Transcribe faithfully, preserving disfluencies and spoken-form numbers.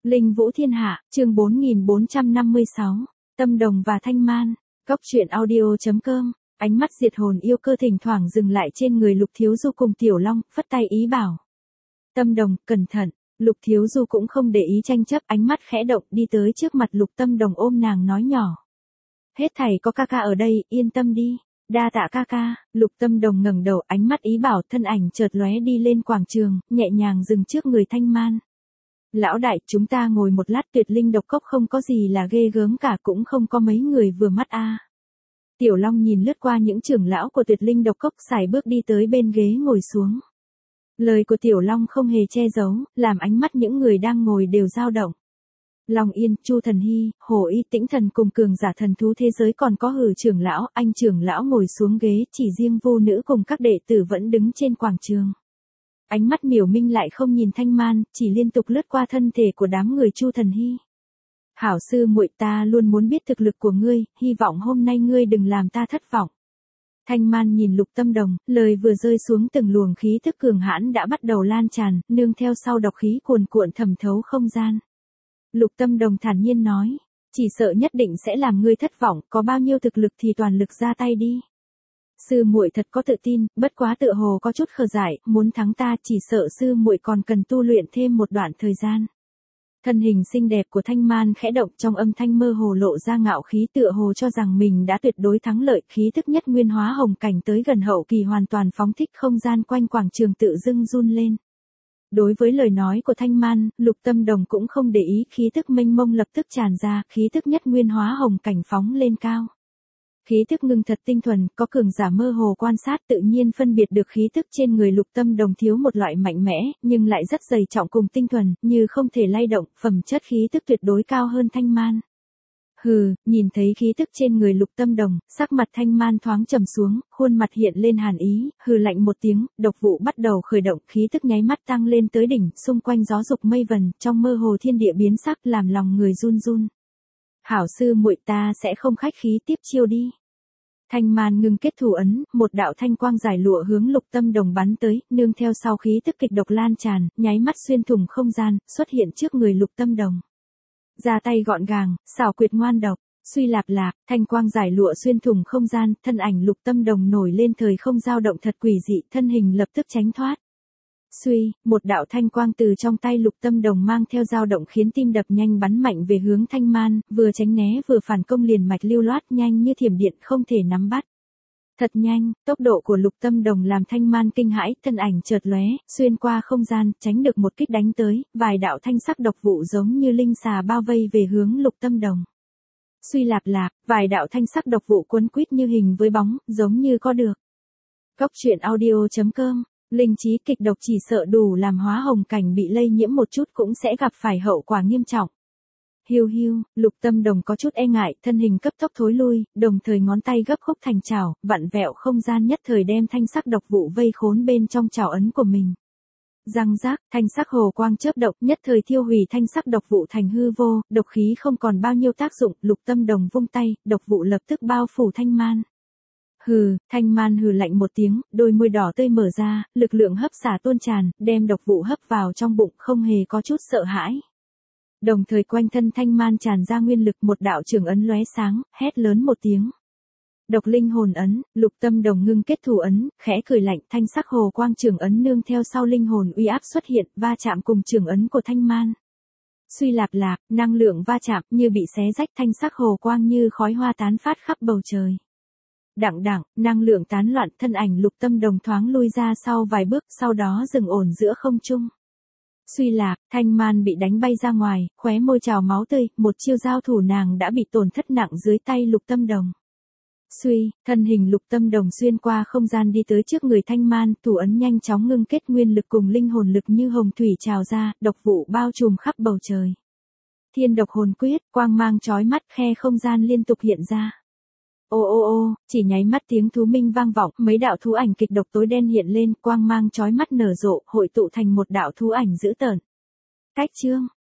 Linh Vũ Thiên Hạ, chương bốn nghìn bốn trăm năm mươi sáu, Tâm Đồng và Thanh Man, Cốc truyện audio.com, ánh mắt diệt hồn yêu cơ thỉnh thoảng dừng lại trên người Lục Thiếu Du cùng Tiểu Long, phất tay ý bảo. Tâm Đồng, cẩn thận, Lục Thiếu Du cũng không để ý tranh chấp, ánh mắt khẽ động đi tới trước mặt Lục Tâm Đồng ôm nàng nói nhỏ. Hết thảy có ca ca ở đây, yên tâm đi. Đa tạ ca ca. Lục Tâm Đồng ngẩng đầu, ánh mắt ý bảo, thân ảnh chợt lóe đi lên quảng trường, nhẹ nhàng dừng trước người Thanh Man. Lão đại, chúng ta ngồi một lát, Tuyệt Linh độc cốc không có gì là ghê gớm cả, cũng không có mấy người vừa mắt a. Tiểu Long nhìn lướt qua những trưởng lão của Tuyệt Linh độc cốc, sải bước đi tới bên ghế ngồi xuống. Lời của Tiểu Long không hề che giấu, làm ánh mắt những người đang ngồi đều dao động. Long Yên, Chu Thần Hy, Hồ Y Tĩnh Thần cùng cường giả thần thú thế giới, còn có Hử trưởng lão, anh trưởng lão ngồi xuống ghế, chỉ riêng Vô Nữ cùng các đệ tử vẫn đứng trên quảng trường. Ánh mắt Miểu Minh lại không nhìn Thanh Man, chỉ liên tục lướt qua thân thể của đám người Chu Thần Hy. Hảo sư muội, ta luôn muốn biết thực lực của ngươi, hy vọng hôm nay ngươi đừng làm ta thất vọng. Thanh Man nhìn Lục Tâm Đồng, lời vừa rơi xuống, từng luồng khí thức cường hãn đã bắt đầu lan tràn, nương theo sau độc khí cuồn cuộn thẩm thấu không gian. Lục Tâm Đồng thản nhiên nói, chỉ sợ nhất định sẽ làm ngươi thất vọng, có bao nhiêu thực lực thì toàn lực ra tay đi. Sư muội thật có tự tin, bất quá tựa hồ có chút khờ dại, muốn thắng ta chỉ sợ sư muội còn cần tu luyện thêm một đoạn thời gian. Thân hình xinh đẹp của Thanh Man khẽ động, trong âm thanh mơ hồ lộ ra ngạo khí, tựa hồ cho rằng mình đã tuyệt đối thắng lợi, khí thức nhất nguyên hóa hồng cảnh tới gần hậu kỳ hoàn toàn phóng thích, không gian quanh quảng trường tự dưng run lên. Đối với lời nói của Thanh Man, Lục Tâm Đồng cũng không để ý, khí thức mênh mông lập tức tràn ra, khí thức nhất nguyên hóa hồng cảnh phóng lên cao. Khí thức ngưng thật tinh thuần, có cường giả mơ hồ quan sát tự nhiên phân biệt được khí thức trên người Lục Tâm Đồng thiếu một loại mạnh mẽ, nhưng lại rất dày trọng cùng tinh thuần, như không thể lay động, phẩm chất khí thức tuyệt đối cao hơn Thanh Man. Hừ, nhìn thấy khí thức trên người Lục Tâm Đồng, sắc mặt Thanh Man thoáng trầm xuống, khuôn mặt hiện lên hàn ý, hừ lạnh một tiếng, độc vụ bắt đầu khởi động, khí thức nháy mắt tăng lên tới đỉnh, xung quanh gió dục mây vần, trong mơ hồ thiên địa biến sắc, làm lòng người run run. Hảo sư muội, ta sẽ không khách khí, tiếp chiêu đi. Thanh Man ngưng kết thủ ấn, một đạo thanh quang giải lụa hướng Lục Tâm Đồng bắn tới, nương theo sau khí tức kịch độc lan tràn, nháy mắt xuyên thủng không gian, xuất hiện trước người Lục Tâm Đồng. Ra tay gọn gàng, xảo quyệt ngoan độc, suy lạp lạp, thanh quang giải lụa xuyên thủng không gian, thân ảnh Lục Tâm Đồng nổi lên thời không dao động thật quỷ dị, thân hình lập tức tránh thoát. Suy, một đạo thanh quang từ trong tay Lục Tâm Đồng mang theo dao động khiến tim đập nhanh bắn mạnh về hướng Thanh Man, vừa tránh né vừa phản công liền mạch lưu loát, nhanh như thiểm điện, không thể nắm bắt. Thật nhanh, tốc độ của Lục Tâm Đồng làm Thanh Man kinh hãi, thân ảnh chợt lóe, xuyên qua không gian, tránh được một kích đánh tới, vài đạo thanh sắc độc vụ giống như linh xà bao vây về hướng Lục Tâm Đồng. Suy lạp lạp, vài đạo thanh sắc độc vụ quấn quýt như hình với bóng, giống như có được. Cốc truyện audio.com, linh trí kịch độc chỉ sợ đủ làm hóa hồng cảnh bị lây nhiễm một chút cũng sẽ gặp phải hậu quả nghiêm trọng. Hiu hiu, Lục Tâm Đồng có chút e ngại, thân hình cấp tốc thối lui, đồng thời ngón tay gấp khúc thành chảo, vặn vẹo không gian nhất thời đem thanh sắc độc vụ vây khốn bên trong chảo ấn của mình. Răng rác, thanh sắc hồ quang chớp động, nhất thời thiêu hủy thanh sắc độc vụ thành hư vô, độc khí không còn bao nhiêu tác dụng, Lục Tâm Đồng vung tay, độc vụ lập tức bao phủ Thanh Man. Hừ, Thanh Man hừ lạnh một tiếng, đôi môi đỏ tươi mở ra, lực lượng hấp xả tuôn tràn, đem độc vụ hấp vào trong bụng, không hề có chút sợ hãi. Đồng thời quanh thân Thanh Man tràn ra nguyên lực, một đạo trường ấn lóe sáng, hét lớn một tiếng. Độc linh hồn ấn, Lục Tâm Đồng ngưng kết thủ ấn, khẽ cười lạnh, thanh sắc hồ quang trường ấn nương theo sau linh hồn uy áp xuất hiện, va chạm cùng trường ấn của Thanh Man. Suy lạp lạp, năng lượng va chạm như bị xé rách, thanh sắc hồ quang như khói hoa tán phát khắp bầu trời. Đặng đặng, năng lượng tán loạn, thân ảnh Lục Tâm Đồng thoáng lui ra sau vài bước, sau đó dừng ổn giữa không trung. Suy lạp, Thanh Man bị đánh bay ra ngoài, khóe môi trào máu tươi, một chiêu giao thủ nàng đã bị tổn thất nặng dưới tay Lục Tâm Đồng. Suy, thân hình Lục Tâm Đồng xuyên qua không gian đi tới trước người Thanh Man, thủ ấn nhanh chóng ngưng kết nguyên lực cùng linh hồn lực như hồng thủy trào ra, độc vụ bao trùm khắp bầu trời. Thiên độc hồn quyết, quang mang chói mắt, khe không gian liên tục hiện ra. Ô ô ô, chỉ nháy mắt tiếng thú minh vang vọng, mấy đạo thú ảnh kịch độc tối đen hiện lên, quang mang chói mắt nở rộ, hội tụ thành một đạo thú ảnh dữ tợn. Cách chương,